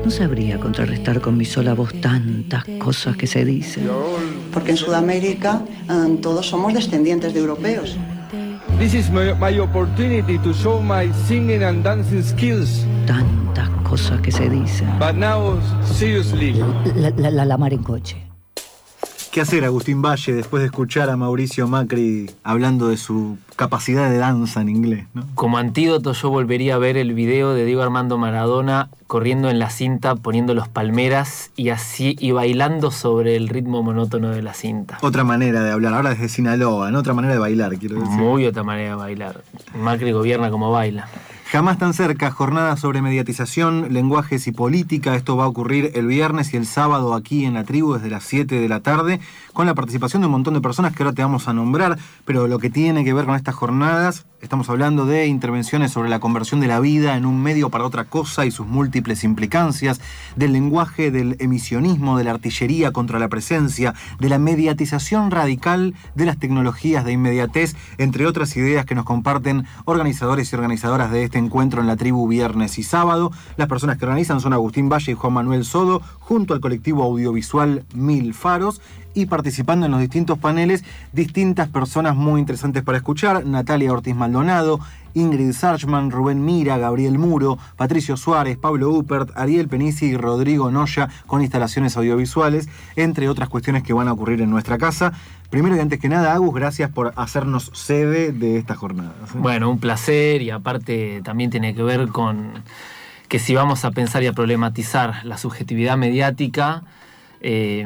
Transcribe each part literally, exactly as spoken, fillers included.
No sabría contrarrestar con mi sola voz tantas cosas que se dicen. Porque en Sudamérica um, todos somos descendientes de europeos. This is my, my opportunity to show my singing and dancing skills. Tantas cosas que se dicen. But now, seriously. La, la, la, la mar en coche. ¿Qué hacer, Agustín Valle, después de escuchar a Mauricio Macri hablando de su capacidad de danza en inglés, ¿no? Como antídoto, yo volvería a ver el video de Diego Armando Maradona corriendo en la cinta, poniendo los palmeras y así y bailando sobre el ritmo monótono de la cinta. Otra manera de hablar, ahora desde Sinaloa, ¿no? Otra manera de bailar, quiero decir. Muy otra manera de bailar. Macri gobierna como baila. Jamás tan cerca, jornada sobre mediatización, lenguajes y política. Esto va a ocurrir el viernes y el sábado aquí en La Tribu desde las siete de la tarde, con la participación de un montón de personas que ahora te vamos a nombrar, pero lo que tiene que ver con estas jornadas, estamos hablando de intervenciones sobre la conversión de la vida en un medio para otra cosa y sus múltiples implicancias, del lenguaje del emisionismo, de la artillería contra la presencia, de la mediatización radical de las tecnologías de inmediatez, entre otras ideas que nos comparten organizadores y organizadoras de este encuentro en La Tribu viernes y sábado. Las personas que organizan son Agustín Valle y Juan Manuel Sodo, junto al colectivo audiovisual Mil Faros, y participando en los distintos paneles, distintas personas muy interesantes para escuchar: Natalia Ortiz Maldonado, Ingrid Sarchman, Rubén Mira, Gabriel Muro, Patricio Suárez, Pablo Uppert, Ariel Penisi y Rodrigo Noya, con instalaciones audiovisuales, entre otras cuestiones que van a ocurrir en nuestra casa. Primero y antes que nada, Agus, gracias por hacernos sede de esta jornada. ¿Sí? Bueno, un placer, y aparte también tiene que ver con que si vamos a pensar y a problematizar la subjetividad mediática, eh,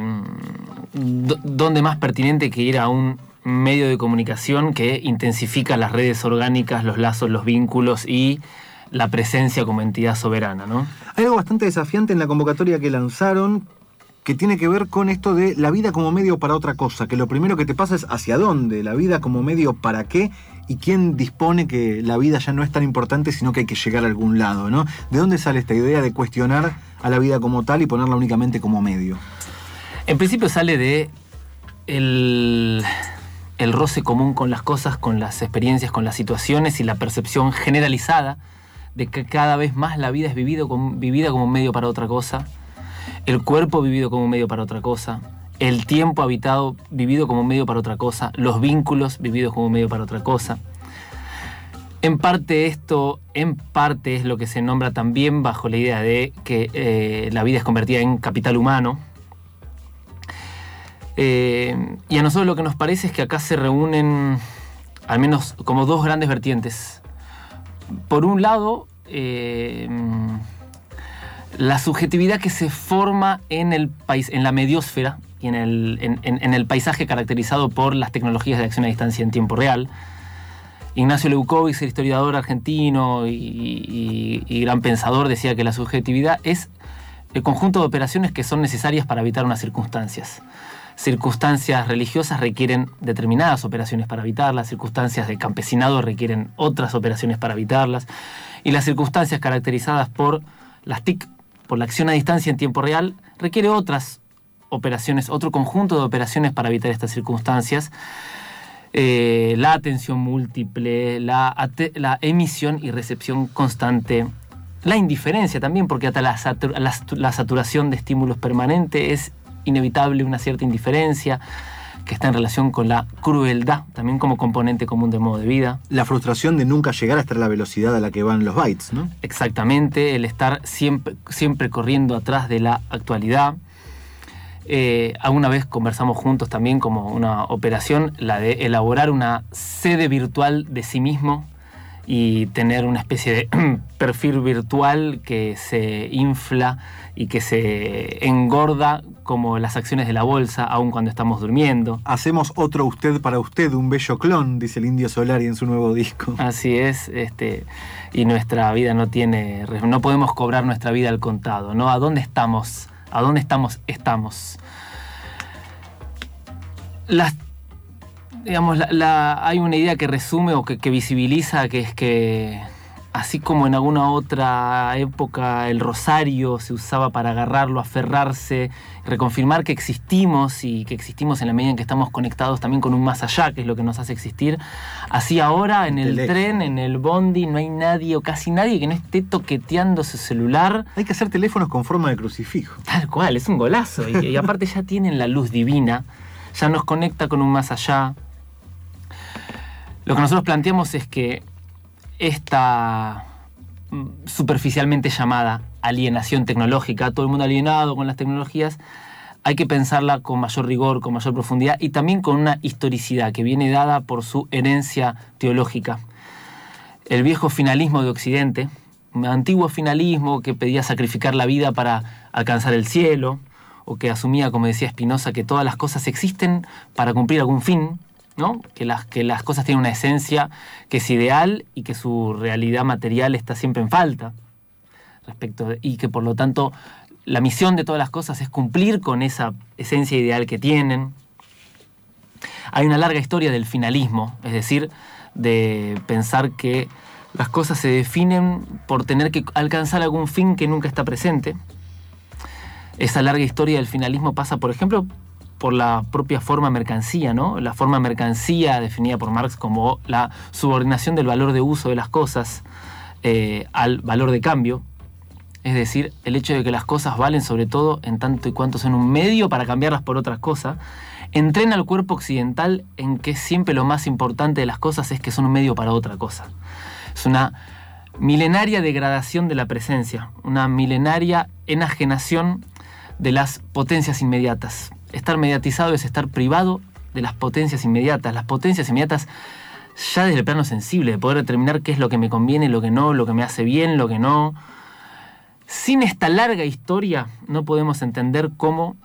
¿dónde más pertinente que ir a un medio de comunicación que intensifica las redes orgánicas, los lazos, los vínculos y la presencia como entidad soberana, ¿no? Hay algo bastante desafiante en la convocatoria que lanzaron, que tiene que ver con esto de la vida como medio para otra cosa, que lo primero que te pasa es hacia dónde, la vida como medio para qué, y quién dispone que la vida ya no es tan importante, sino que hay que llegar a algún lado, ¿no? ¿De dónde sale esta idea de cuestionar a la vida como tal y ponerla únicamente como medio? En principio sale de el, el roce común con las cosas, con las experiencias, con las situaciones y la percepción generalizada de que cada vez más la vida es vivido como, vivida como un medio para otra cosa, el cuerpo vivido como un medio para otra cosa, el tiempo habitado vivido como un medio para otra cosa, los vínculos vividos como un medio para otra cosa. En parte esto, en parte es lo que se nombra también bajo la idea de que eh, la vida es convertida en capital humano. Eh, y a nosotros lo que nos parece es que acá se reúnen al menos como dos grandes vertientes. Por un lado, eh, la subjetividad que se forma en el país, en la mediosfera y en el, en, en, en el paisaje caracterizado por las tecnologías de acción a distancia en tiempo real. Ignacio Leucovitz, el historiador argentino y, y, y gran pensador, decía que la subjetividad es el conjunto de operaciones que son necesarias para evitar unas circunstancias. Circunstancias religiosas requieren determinadas operaciones para evitarlas, circunstancias de campesinado requieren otras operaciones para evitarlas, y las circunstancias caracterizadas por las T I C, por la acción a distancia en tiempo real, requiere otras operaciones, otro conjunto de operaciones para evitar estas circunstancias. Eh, la atención múltiple, la, ate- la emisión y recepción constante, la indiferencia también, porque hasta la, satur- la, la saturación de estímulos permanente es inevitable una cierta indiferencia que está en relación con la crueldad, también como componente común del modo de vida. La frustración de nunca llegar a estar a la velocidad a la que van los bytes, ¿no? Exactamente, el estar siempre, siempre corriendo atrás de la actualidad. Eh, alguna vez conversamos juntos también como una operación, la de elaborar una sede virtual de sí mismo y tener una especie de perfil virtual que se infla y que se engorda como las acciones de la bolsa, aun cuando estamos durmiendo. Hacemos otro usted para usted, un bello clon, dice el Indio Solari en su nuevo disco. Así es, este, y nuestra vida no tiene, no podemos cobrar nuestra vida al contado, ¿no? ¿A dónde estamos? ¿A dónde estamos? Estamos. Las Digamos, la, la, hay una idea que resume o que, que visibiliza, que es que así como en alguna otra época el rosario se usaba para agarrarlo, aferrarse, reconfirmar que existimos y que existimos en la medida en que estamos conectados también con un más allá, que es lo que nos hace existir, así ahora en el Intelecto. tren, en el bondi, no hay nadie o casi nadie que no esté toqueteando su celular. Hay que hacer teléfonos con forma de crucifijo. Tal cual, es un golazo. Y, y aparte ya tienen la luz divina, ya nos conecta con un más allá. Lo que nosotros planteamos es que esta superficialmente llamada alienación tecnológica, todo el mundo alienado con las tecnologías, hay que pensarla con mayor rigor, con mayor profundidad y también con una historicidad que viene dada por su herencia teológica. El viejo finalismo de Occidente, un antiguo finalismo que pedía sacrificar la vida para alcanzar el cielo, o que asumía, como decía Spinoza, que todas las cosas existen para cumplir algún fin, ¿no? Que las, que las cosas tienen una esencia que es ideal y que su realidad material está siempre en falta. Respecto de, y que por lo tanto la misión de todas las cosas es cumplir con esa esencia ideal que tienen. Hay una larga historia del finalismo, es decir, de pensar que las cosas se definen por tener que alcanzar algún fin que nunca está presente. Esa larga historia del finalismo pasa, por ejemplo, por la propia forma mercancía, ¿no? La forma mercancía definida por Marx como la subordinación del valor de uso de las cosas eh, al valor de cambio. Es decir, el hecho de que las cosas valen sobre todo en tanto y cuanto son un medio para cambiarlas por otras cosas, entrena al cuerpo occidental en que siempre lo más importante de las cosas es que son un medio para otra cosa. Es una milenaria degradación de la presencia, una milenaria enajenación de las potencias inmediatas. Estar mediatizado es estar privado de las potencias inmediatas. Las potencias inmediatas ya desde el plano sensible, de poder determinar qué es lo que me conviene, lo que no, lo que me hace bien, lo que no. Sin esta larga historia no podemos entender cómo,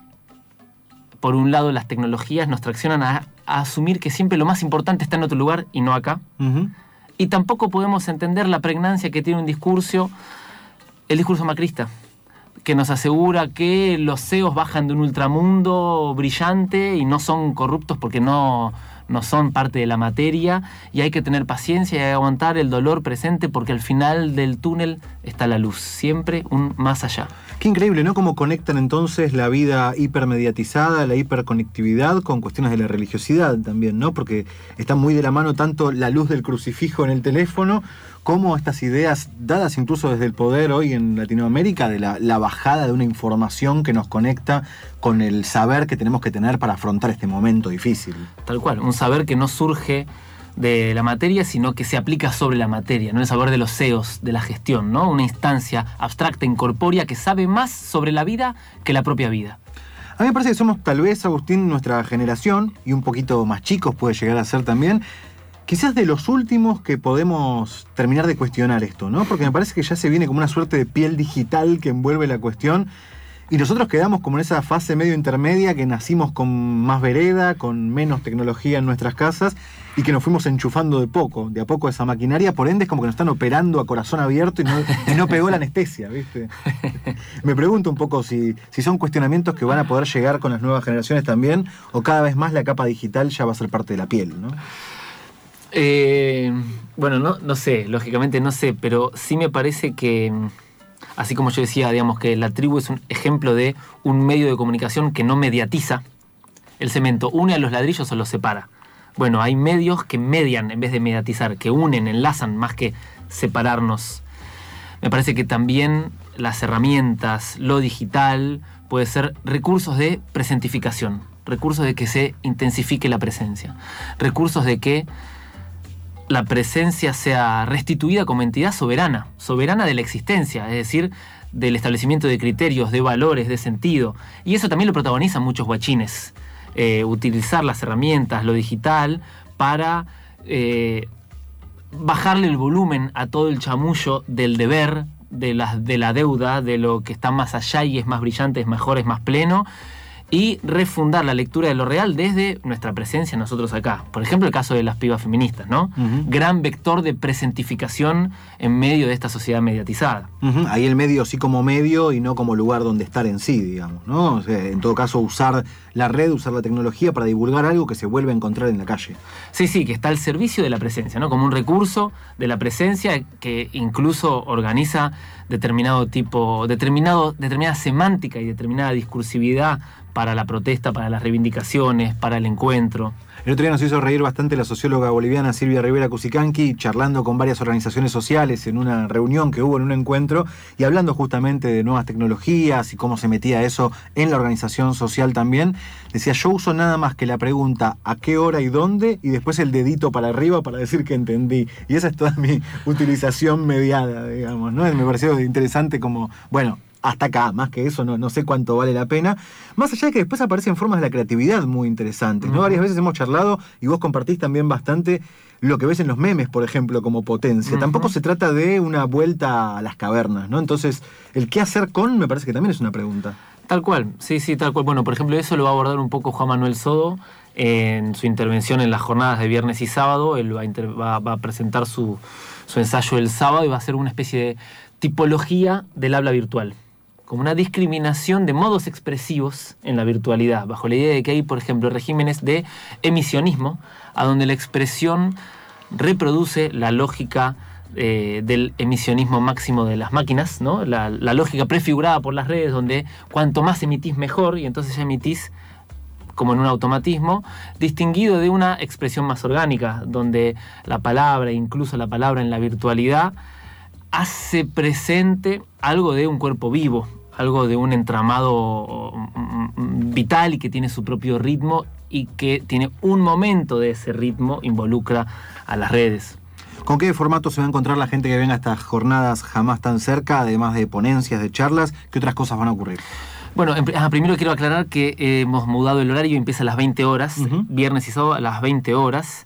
por un lado, las tecnologías nos traccionan a, a asumir que siempre lo más importante está en otro lugar y no acá. Uh-huh. Y tampoco podemos entender la pregnancia que tiene un discurso, el discurso macrista, que nos asegura que los C E Os bajan de un ultramundo brillante y no son corruptos porque no, no son parte de la materia, y hay que tener paciencia y aguantar el dolor presente porque al final del túnel está la luz, siempre un más allá. Qué increíble, ¿no? Cómo conectan entonces la vida hipermediatizada, la hiperconectividad con cuestiones de la religiosidad también, ¿no? Porque está muy de la mano tanto la luz del crucifijo en el teléfono como estas ideas dadas incluso desde el poder hoy en Latinoamérica de la, la bajada de una información que nos conecta con el saber que tenemos que tener para afrontar este momento difícil. Tal cual, un saber que no surge de la materia, sino que se aplica sobre la materia, ¿no? El saber de los C E Os, de la gestión, ¿no? Una instancia abstracta, incorpórea, que sabe más sobre la vida que la propia vida. A mí me parece que somos tal vez, Agustín, nuestra generación, y un poquito más chicos puede llegar a ser también, quizás de los últimos que podemos terminar de cuestionar esto, ¿no? Porque me parece que ya se viene como una suerte de piel digital que envuelve la cuestión, y nosotros quedamos como en esa fase medio intermedia que nacimos con más vereda, con menos tecnología en nuestras casas, y que nos fuimos enchufando de poco, de a poco esa maquinaria, por ende es como que nos están operando a corazón abierto y no, y no pegó la anestesia, ¿viste? Me pregunto un poco si, si son cuestionamientos que van a poder llegar con las nuevas generaciones también, o cada vez más la capa digital ya va a ser parte de la piel, ¿no? Eh, bueno, no, no sé, lógicamente no sé, pero sí me parece que, así como yo decía, digamos que la tribu es un ejemplo de un medio de comunicación que no mediatiza. El cemento une a los ladrillos o los separa. Bueno, hay medios que median en vez de mediatizar, que unen, enlazan más que separarnos. Me parece que también las herramientas, lo digital, puede ser recursos de presentificación, recursos de que se intensifique la presencia, recursos de que la presencia sea restituida como entidad soberana, soberana de la existencia, es decir, del establecimiento de criterios, de valores, de sentido. Y eso también lo protagonizan muchos guachines. Eh, utilizar las herramientas, lo digital, para eh, bajarle el volumen a todo el chamullo del deber, de la, de la deuda, de lo que está más allá y es más brillante, es mejor, es más pleno, y refundar la lectura de lo real desde nuestra presencia nosotros acá. Por ejemplo, el caso de las pibas feministas, ¿no? Uh-huh. Gran vector de presentificación en medio de esta sociedad mediatizada. Uh-huh. Ahí el medio sí como medio y no como lugar donde estar en sí, digamos, ¿no? O sea, en todo caso, usar la red, usar la tecnología para divulgar algo que se vuelve a encontrar en la calle. Sí, sí, que está al servicio de la presencia, ¿no? Como un recurso de la presencia que incluso organiza determinado tipo, determinado, determinada semántica y determinada discursividad para la protesta, para las reivindicaciones, para el encuentro. El otro día nos hizo reír bastante la socióloga boliviana Silvia Rivera Cusicanqui, charlando con varias organizaciones sociales en una reunión que hubo en un encuentro y hablando justamente de nuevas tecnologías y cómo se metía eso en la organización social también. Decía, yo uso nada más que la pregunta ¿a qué hora y dónde? Y después el dedito para arriba para decir que entendí. Y esa es toda mi utilización mediada, digamos, ¿no? Me pareció interesante como, bueno, hasta acá, más que eso, no, no sé cuánto vale la pena. Más allá de que después aparecen formas de la creatividad muy interesantes, ¿no? Uh-huh. Varias veces hemos charlado y vos compartís también bastante lo que ves en los memes, por ejemplo, como potencia. Uh-huh. Tampoco se trata de una vuelta a las cavernas, ¿no? Entonces, el qué hacer con me parece que también es una pregunta. Tal cual, sí, sí, tal cual. Bueno, por ejemplo, eso lo va a abordar un poco Juan Manuel Sodo en su intervención en las jornadas de viernes y sábado. Él va a, inter- va, va a presentar su, su ensayo el sábado y va a hacer una especie de tipología del habla virtual, como una discriminación de modos expresivos en la virtualidad, bajo la idea de que hay, por ejemplo, regímenes de emisionismo, a donde la expresión reproduce la lógica eh, del emisionismo máximo de las máquinas, ¿no? La, la lógica prefigurada por las redes, donde cuanto más emitís mejor, y entonces ya emitís como en un automatismo, distinguido de una expresión más orgánica, donde la palabra, incluso la palabra en la virtualidad, hace presente algo de un cuerpo vivo, algo de un entramado vital y que tiene su propio ritmo y que tiene un momento de ese ritmo, involucra a las redes. ¿Con qué formato se va a encontrar la gente que venga a estas jornadas Jamás Tan Cerca, además de ponencias, de charlas? ¿Qué otras cosas van a ocurrir? Bueno, ah, primero quiero aclarar que eh, hemos mudado el horario, empieza a las veinte horas, uh-huh. Viernes y sábado a las veinte horas.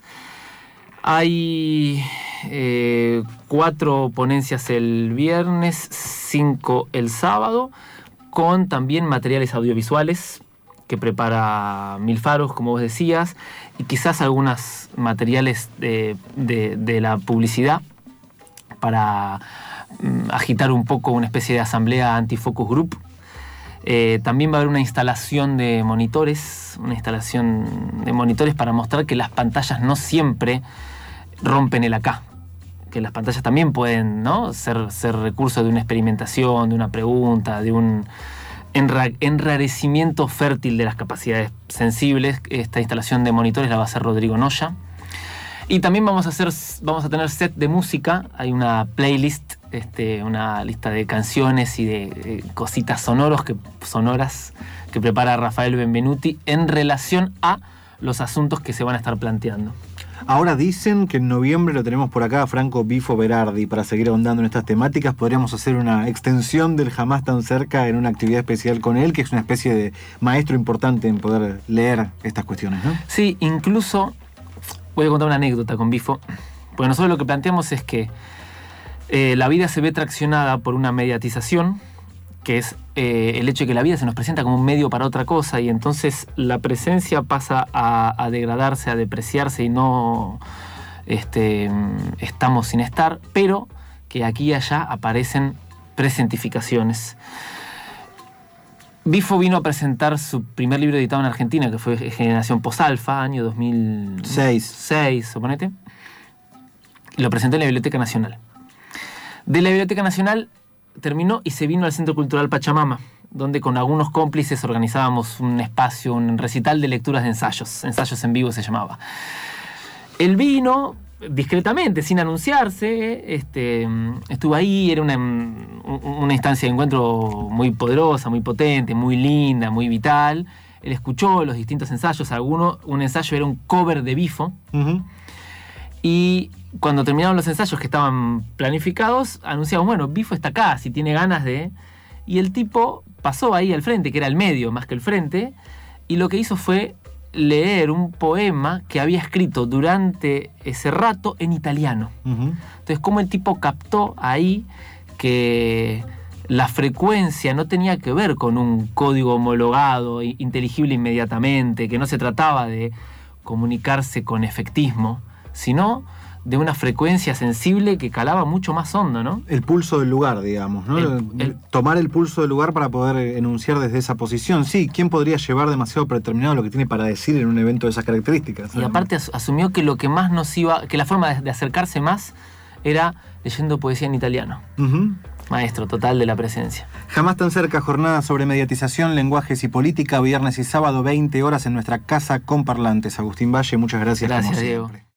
Hay eh, cuatro ponencias el viernes, cinco el sábado, con también materiales audiovisuales que prepara Milfaros, como vos decías, y quizás algunos materiales de, de, de la publicidad para mm, agitar un poco una especie de asamblea anti-focus group. Eh, también va a haber una instalación de monitores, una instalación de monitores para mostrar que las pantallas no siempre rompen el acá, que las pantallas también pueden, ¿no? ser, ser recurso de una experimentación, de una pregunta, de un enra- enrarecimiento fértil de las capacidades sensibles. Esta instalación de monitores la va a hacer Rodrigo Noya. Y también vamos a hacer, vamos a tener set de música. Hay una playlist, este, una lista de canciones y de, de cositas sonoros que, sonoras que prepara Rafael Benvenuti en relación a los asuntos que se van a estar planteando. Ahora dicen que en noviembre lo tenemos por acá a Franco Bifo Berardi para seguir ahondando en estas temáticas. Podríamos hacer una extensión del Jamás Tan Cerca en una actividad especial con él, que es una especie de maestro importante en poder leer estas cuestiones, ¿no? Sí, incluso voy a contar una anécdota con Bifo, porque nosotros lo que planteamos es que eh, la vida se ve traccionada por una mediatización, que es eh, el hecho de que la vida se nos presenta como un medio para otra cosa, y entonces la presencia pasa a, a degradarse, a depreciarse, y no este, estamos sin estar, pero que aquí y allá aparecen presentificaciones. Bifo vino a presentar su primer libro editado en Argentina, que fue Generación Posalfa, año dos mil seis, suponete. Y lo presentó en la Biblioteca Nacional. De la Biblioteca Nacional terminó y se vino al Centro Cultural Pachamama, donde con algunos cómplices organizábamos un espacio, un recital de lecturas de ensayos. Ensayos en vivo se llamaba. Él vino discretamente, sin anunciarse, este, estuvo ahí, era una, una instancia de encuentro muy poderosa, muy potente, muy linda, muy vital. Él escuchó los distintos ensayos, alguno, un ensayo era un cover de Bifo, uh-huh. Y cuando terminaron los ensayos que estaban planificados, anunciamos, bueno, Bifo está acá, si tiene ganas de... Y el tipo pasó ahí al frente, que era el medio más que el frente, y lo que hizo fue leer un poema que había escrito durante ese rato en italiano. Uh-huh. Entonces, cómo el tipo captó ahí que la frecuencia no tenía que ver con un código homologado, inteligible inmediatamente, que no se trataba de comunicarse con efectismo, sino de una frecuencia sensible que calaba mucho más hondo, ¿no? El pulso del lugar, digamos, ¿no? El, el, Tomar el pulso del lugar para poder enunciar desde esa posición. Sí, ¿quién podría llevar demasiado predeterminado lo que tiene para decir en un evento de esas características? Y aparte asumió que lo que más nos iba, que la forma de, de acercarse más era leyendo poesía en italiano. Uh-huh. Maestro total de la presencia. Jamás tan cerca, jornada sobre mediatización, lenguajes y política, viernes y sábado, veinte horas en nuestra casa con parlantes. Agustín Valle, muchas gracias. Gracias, Diego.